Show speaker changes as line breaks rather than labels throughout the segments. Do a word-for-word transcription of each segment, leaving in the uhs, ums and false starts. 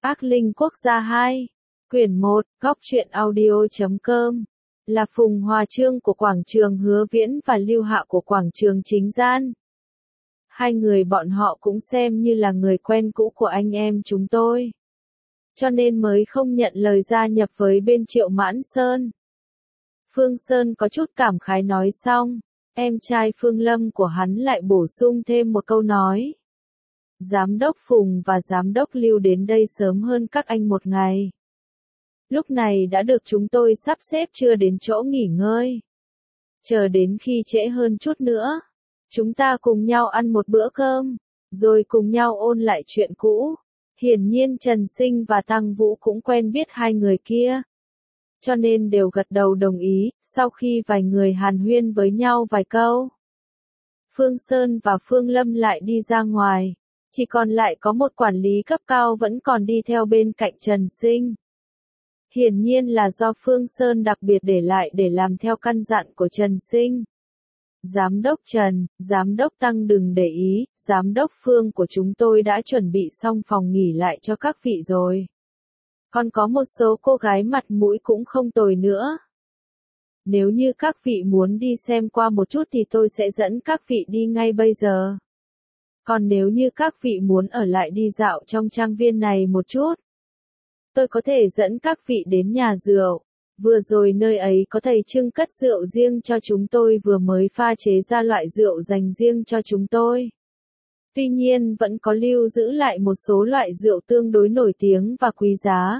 Ác Linh Quốc gia hai, quyển một, góc truyện audio chấm com, là Phùng Hòa Trương của quảng trường Hứa Viễn và Lưu Hạ của quảng trường Chính Gian. Hai người bọn họ cũng xem như là người quen cũ của anh em chúng tôi. Cho nên mới không nhận lời gia nhập với bên Triệu Mãn Sơn. Phương Sơn có chút cảm khái nói xong, em trai Phương Lâm của hắn lại bổ sung thêm một câu nói. Giám đốc Phùng và giám đốc Lưu đến đây sớm hơn các anh một ngày. Lúc này đã được chúng tôi sắp xếp chưa đến chỗ nghỉ ngơi. Chờ đến khi trễ hơn chút nữa, chúng ta cùng nhau ăn một bữa cơm, rồi cùng nhau ôn lại chuyện cũ. Hiển nhiên Trần Sinh và Tăng Vũ cũng quen biết hai người kia. Cho nên đều gật đầu đồng ý, sau khi vài người hàn huyên với nhau vài câu. Phương Sơn và Phương Lâm lại đi ra ngoài, chỉ còn lại có một quản lý cấp cao vẫn còn đi theo bên cạnh Trần Sinh. Hiển nhiên là do Phương Sơn đặc biệt để lại để làm theo căn dặn của Trần Sinh. Giám đốc Trần, giám đốc Tăng đừng để ý, giám đốc Phương của chúng tôi đã chuẩn bị xong phòng nghỉ lại cho các vị rồi. Còn có một số cô gái mặt mũi cũng không tồi nữa. Nếu như các vị muốn đi xem qua một chút thì tôi sẽ dẫn các vị đi ngay bây giờ. Còn nếu như các vị muốn ở lại đi dạo trong trang viên này một chút, tôi có thể dẫn các vị đến nhà rượu. Vừa rồi nơi ấy có thầy trưng cất rượu riêng cho chúng tôi vừa mới pha chế ra loại rượu dành riêng cho chúng tôi. Tuy nhiên vẫn có lưu giữ lại một số loại rượu tương đối nổi tiếng và quý giá.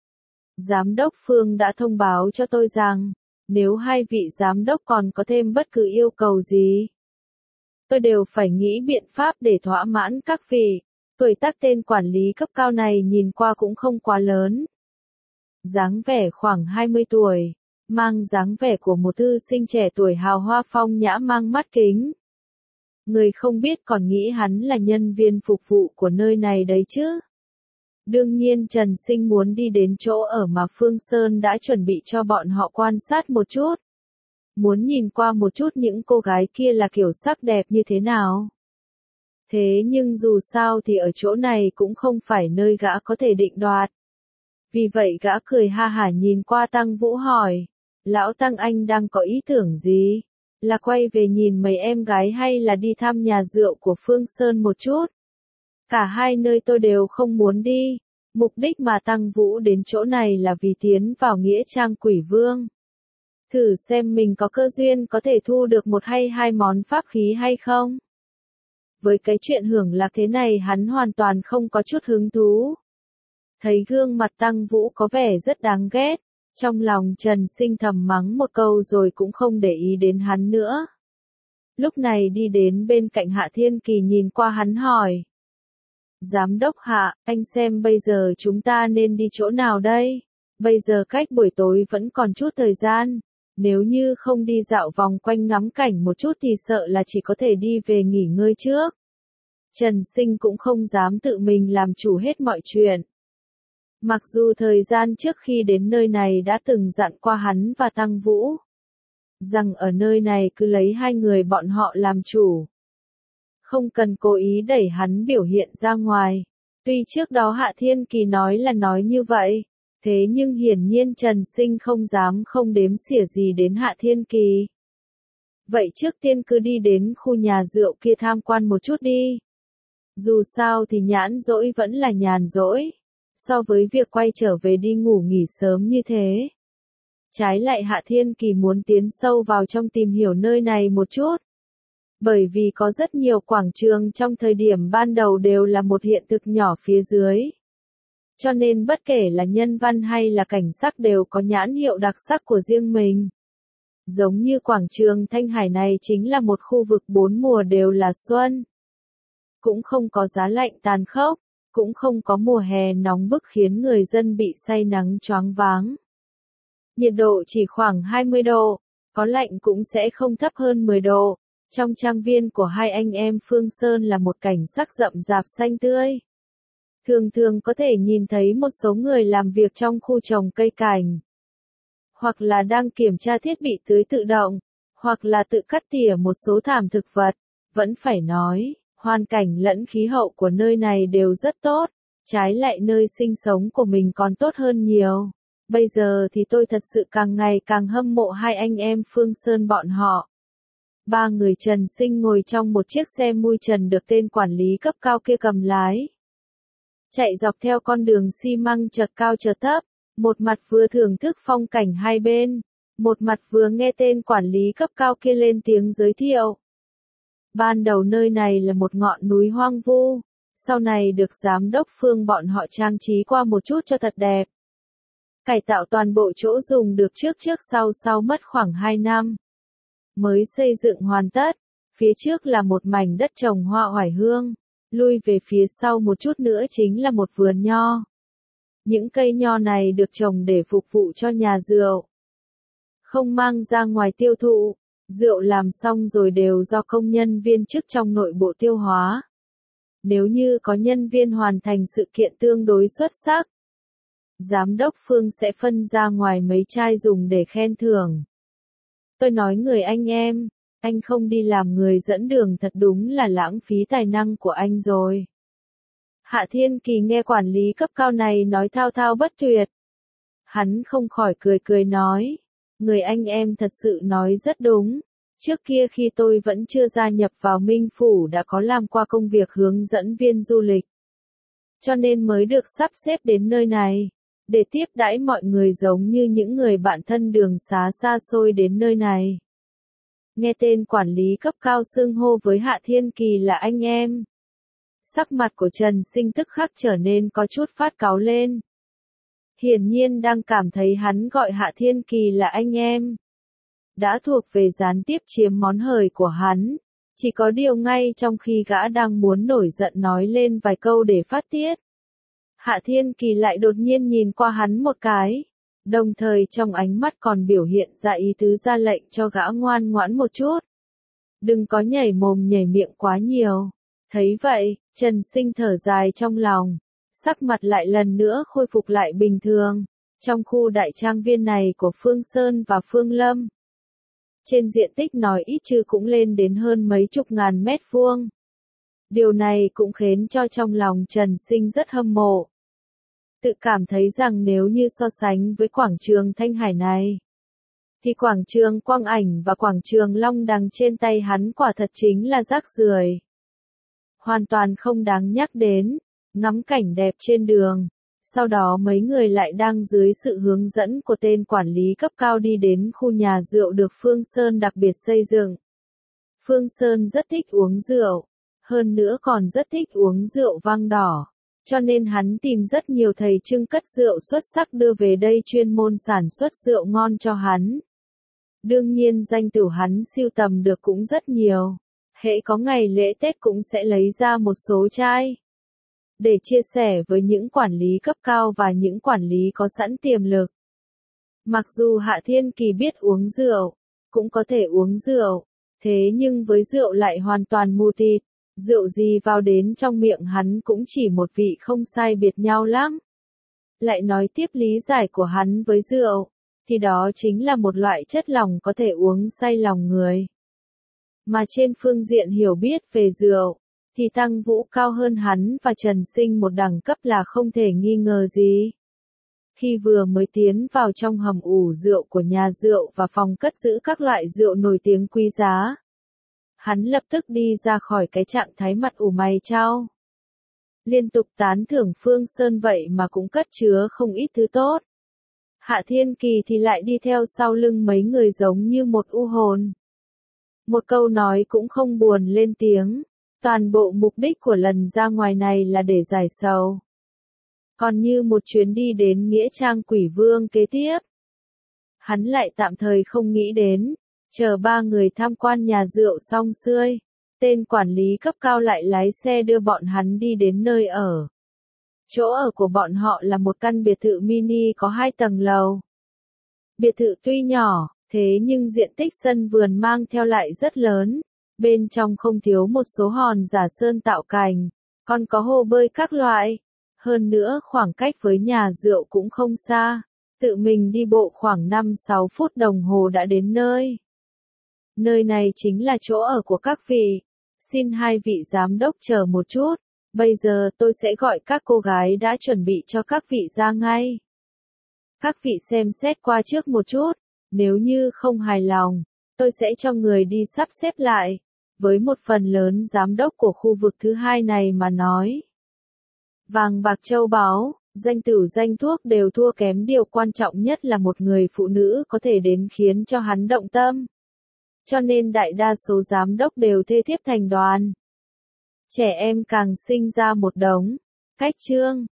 Giám đốc Phương đã thông báo cho tôi rằng, nếu hai vị giám đốc còn có thêm bất cứ yêu cầu gì, tôi đều phải nghĩ biện pháp để thỏa mãn các vị. Tuổi tác tên quản lý cấp cao này nhìn qua cũng không quá lớn. Dáng vẻ khoảng hai mươi tuổi, mang dáng vẻ của một thư sinh trẻ tuổi hào hoa phong nhã mang mắt kính. Người không biết còn nghĩ hắn là nhân viên phục vụ của nơi này đấy chứ. Đương nhiên Trần Sinh muốn đi đến chỗ ở mà Phương Sơn đã chuẩn bị cho bọn họ quan sát một chút. Muốn nhìn qua một chút những cô gái kia là kiểu sắc đẹp như thế nào. Thế nhưng dù sao thì ở chỗ này cũng không phải nơi gã có thể định đoạt. Vì vậy gã cười ha hả nhìn qua Tăng Vũ hỏi, lão Tăng anh đang có ý tưởng gì? Là quay về nhìn mấy em gái hay là đi thăm nhà rượu của Phương Sơn một chút? Cả hai nơi tôi đều không muốn đi. Mục đích mà Tăng Vũ đến chỗ này là vì tiến vào nghĩa trang Quỷ Vương. Thử xem mình có cơ duyên có thể thu được một hay hai món pháp khí hay không? Với cái chuyện hưởng lạc thế này hắn hoàn toàn không có chút hứng thú. Thấy gương mặt Tăng Vũ có vẻ rất đáng ghét, trong lòng Trần Sinh thầm mắng một câu rồi cũng không để ý đến hắn nữa. Lúc này đi đến bên cạnh Hạ Thiên Kỳ nhìn qua hắn hỏi. Giám đốc Hạ, anh xem bây giờ chúng ta nên đi chỗ nào đây? Bây giờ cách buổi tối vẫn còn chút thời gian, nếu như không đi dạo vòng quanh ngắm cảnh một chút thì sợ là chỉ có thể đi về nghỉ ngơi trước. Trần Sinh cũng không dám tự mình làm chủ hết mọi chuyện. Mặc dù thời gian trước khi đến nơi này đã từng dặn qua hắn và Tăng Vũ, rằng ở nơi này cứ lấy hai người bọn họ làm chủ. Không cần cố ý đẩy hắn biểu hiện ra ngoài. Tuy trước đó Hạ Thiên Kỳ nói là nói như vậy, thế nhưng hiển nhiên Trần Sinh không dám không đếm xỉa gì đến Hạ Thiên Kỳ. Vậy trước tiên cứ đi đến khu nhà rượu kia tham quan một chút đi. Dù sao thì nhãn rỗi vẫn là nhàn rỗi. So với việc quay trở về đi ngủ nghỉ sớm như thế. Trái lại Hạ Thiên Kỳ muốn tiến sâu vào trong tìm hiểu nơi này một chút. Bởi vì có rất nhiều quảng trường trong thời điểm ban đầu đều là một hiện thực nhỏ phía dưới. Cho nên bất kể là nhân văn hay là cảnh sắc đều có nhãn hiệu đặc sắc của riêng mình. Giống như quảng trường Thanh Hải này chính là một khu vực bốn mùa đều là xuân. Cũng không có giá lạnh tàn khốc. Cũng không có mùa hè nóng bức khiến người dân bị say nắng choáng váng. Nhiệt độ chỉ khoảng hai mươi độ, có lạnh cũng sẽ không thấp hơn mười độ. Trong trang viên của hai anh em Phương Sơn là một cảnh sắc rậm rạp xanh tươi. Thường thường có thể nhìn thấy một số người làm việc trong khu trồng cây cảnh. Hoặc là đang kiểm tra thiết bị tưới tự động, hoặc là tự cắt tỉa một số thảm thực vật. Vẫn phải nói, hoàn cảnh lẫn khí hậu của nơi này đều rất tốt, Trái lại nơi sinh sống của mình còn tốt hơn nhiều. Bây giờ thì tôi thật sự càng ngày càng hâm mộ hai anh em Phương Sơn bọn họ. Ba người Trần Sinh ngồi trong một chiếc xe mui trần được tên quản lý cấp cao kia cầm lái. Chạy dọc theo con đường xi măng chật cao chật thấp, một mặt vừa thưởng thức phong cảnh hai bên, một mặt vừa nghe tên quản lý cấp cao kia lên tiếng giới thiệu. Ban đầu nơi này là một ngọn núi hoang vu, sau này được giám đốc Phương bọn họ trang trí qua một chút cho thật đẹp. Cải tạo toàn bộ chỗ dùng được trước trước sau sau mất khoảng hai năm. Mới xây dựng hoàn tất, phía trước là một mảnh đất trồng hoa oải hương, lui về phía sau một chút nữa chính là một vườn nho. Những cây nho này được trồng để phục vụ cho nhà rượu. Không mang ra ngoài tiêu thụ, rượu làm xong rồi đều do công nhân viên chức trong nội bộ tiêu hóa. Nếu như có nhân viên hoàn thành sự kiện tương đối xuất sắc, giám đốc Phương sẽ phân ra ngoài mấy chai dùng để khen thưởng. Tôi nói người anh em, anh không đi làm người dẫn đường thật đúng là lãng phí tài năng của anh rồi. Hạ Thiên Kỳ nghe quản lý cấp cao này nói thao thao bất tuyệt. Hắn không khỏi cười cười nói, người anh em thật sự nói rất đúng. Trước kia khi tôi vẫn chưa gia nhập vào Minh Phủ đã có làm qua công việc hướng dẫn viên du lịch. Cho nên mới được sắp xếp đến nơi này, để tiếp đãi mọi người giống như những người bạn thân đường xá xa xôi đến nơi này. Nghe tên quản lý cấp cao xưng hô với Hạ Thiên Kỳ là anh em. Sắc mặt của Trần Sinh tức khắc trở nên có chút phát cáu lên. Hiển nhiên đang cảm thấy hắn gọi Hạ Thiên Kỳ là anh em. Đã thuộc về gián tiếp chiếm món hời của hắn. Chỉ có điều ngay trong khi gã đang muốn nổi giận nói lên vài câu để phát tiết. Hạ Thiên Kỳ lại đột nhiên nhìn qua hắn một cái. Đồng thời trong ánh mắt còn biểu hiện ra ý tứ ra lệnh cho gã ngoan ngoãn một chút. Đừng có nhảy mồm nhảy miệng quá nhiều. Thấy vậy, Trần Sinh thở dài trong lòng. Sắc mặt lại lần nữa khôi phục lại bình thường. Trong khu đại trang viên này của Phương Sơn và Phương Lâm. Trên diện tích nói ít chứ cũng lên đến hơn mấy chục ngàn mét vuông. Điều này cũng khiến cho trong lòng Trần Sinh rất hâm mộ. Tự cảm thấy rằng nếu như so sánh với quảng trường Thanh Hải này, thì quảng trường Quang Ảnh và quảng trường Long Đằng trên tay hắn quả thật chính là rác rưởi. Hoàn toàn không đáng nhắc đến, ngắm cảnh đẹp trên đường. Sau đó mấy người lại đang dưới sự hướng dẫn của tên quản lý cấp cao đi đến khu nhà rượu được Phương Sơn đặc biệt xây dựng. Phương Sơn rất thích uống rượu, hơn nữa còn rất thích uống rượu vang đỏ, cho nên hắn tìm rất nhiều thầy trưng cất rượu xuất sắc đưa về đây chuyên môn sản xuất rượu ngon cho hắn. Đương nhiên danh tửu hắn sưu tầm được cũng rất nhiều, hễ có ngày lễ Tết cũng sẽ lấy ra một số chai để chia sẻ với những quản lý cấp cao và những quản lý có sẵn tiềm lực. Mặc dù Hạ Thiên Kỳ biết uống rượu, cũng có thể uống rượu, thế nhưng với rượu lại hoàn toàn mù tịt, rượu gì vào đến trong miệng hắn cũng chỉ một vị không sai biệt nhau lắm. Lại nói tiếp lý giải của hắn với rượu, thì đó chính là một loại chất lỏng có thể uống say lòng người. Mà trên phương diện hiểu biết về rượu, thì Tăng Vũ cao hơn hắn và Trần Sinh một đẳng cấp là không thể nghi ngờ gì. Khi vừa mới tiến vào trong hầm ủ rượu của nhà rượu và phòng cất giữ các loại rượu nổi tiếng quý giá, hắn lập tức đi ra khỏi cái trạng thái mặt ủ mày chau. Liên tục tán thưởng Phương Sơn vậy mà cũng cất chứa không ít thứ tốt. Hạ Thiên Kỳ thì lại đi theo sau lưng mấy người giống như một u hồn. Một câu nói cũng không buồn lên tiếng. Toàn bộ mục đích của lần ra ngoài này là để giải sầu. Còn như một chuyến đi đến Nghĩa Trang Quỷ Vương kế tiếp, hắn lại tạm thời không nghĩ đến. Chờ ba người tham quan nhà rượu xong xuôi, tên quản lý cấp cao lại lái xe đưa bọn hắn đi đến nơi ở. Chỗ ở của bọn họ là một căn biệt thự mini có hai tầng lầu. Biệt thự tuy nhỏ, thế nhưng diện tích sân vườn mang theo lại rất lớn. Bên trong không thiếu một số hòn giả sơn tạo cảnh, còn có hồ bơi các loại. Hơn nữa khoảng cách với nhà rượu cũng không xa, tự mình đi bộ khoảng năm sáu phút đồng hồ đã đến nơi. Nơi này chính là chỗ ở của các vị. Xin hai vị giám đốc chờ một chút, Bây giờ tôi sẽ gọi các cô gái đã chuẩn bị cho các vị ra ngay. Các vị xem xét qua trước một chút, nếu như không hài lòng, tôi sẽ cho người đi sắp xếp lại. Với một phần lớn giám đốc của khu vực thứ hai này mà nói, vàng bạc châu báu, danh tử danh thuốc đều thua kém điều quan trọng nhất là một người phụ nữ có thể đến khiến cho hắn động tâm. Cho nên đại đa số giám đốc đều thê thiếp thành đoàn. Trẻ em càng sinh ra một đống. Cách chương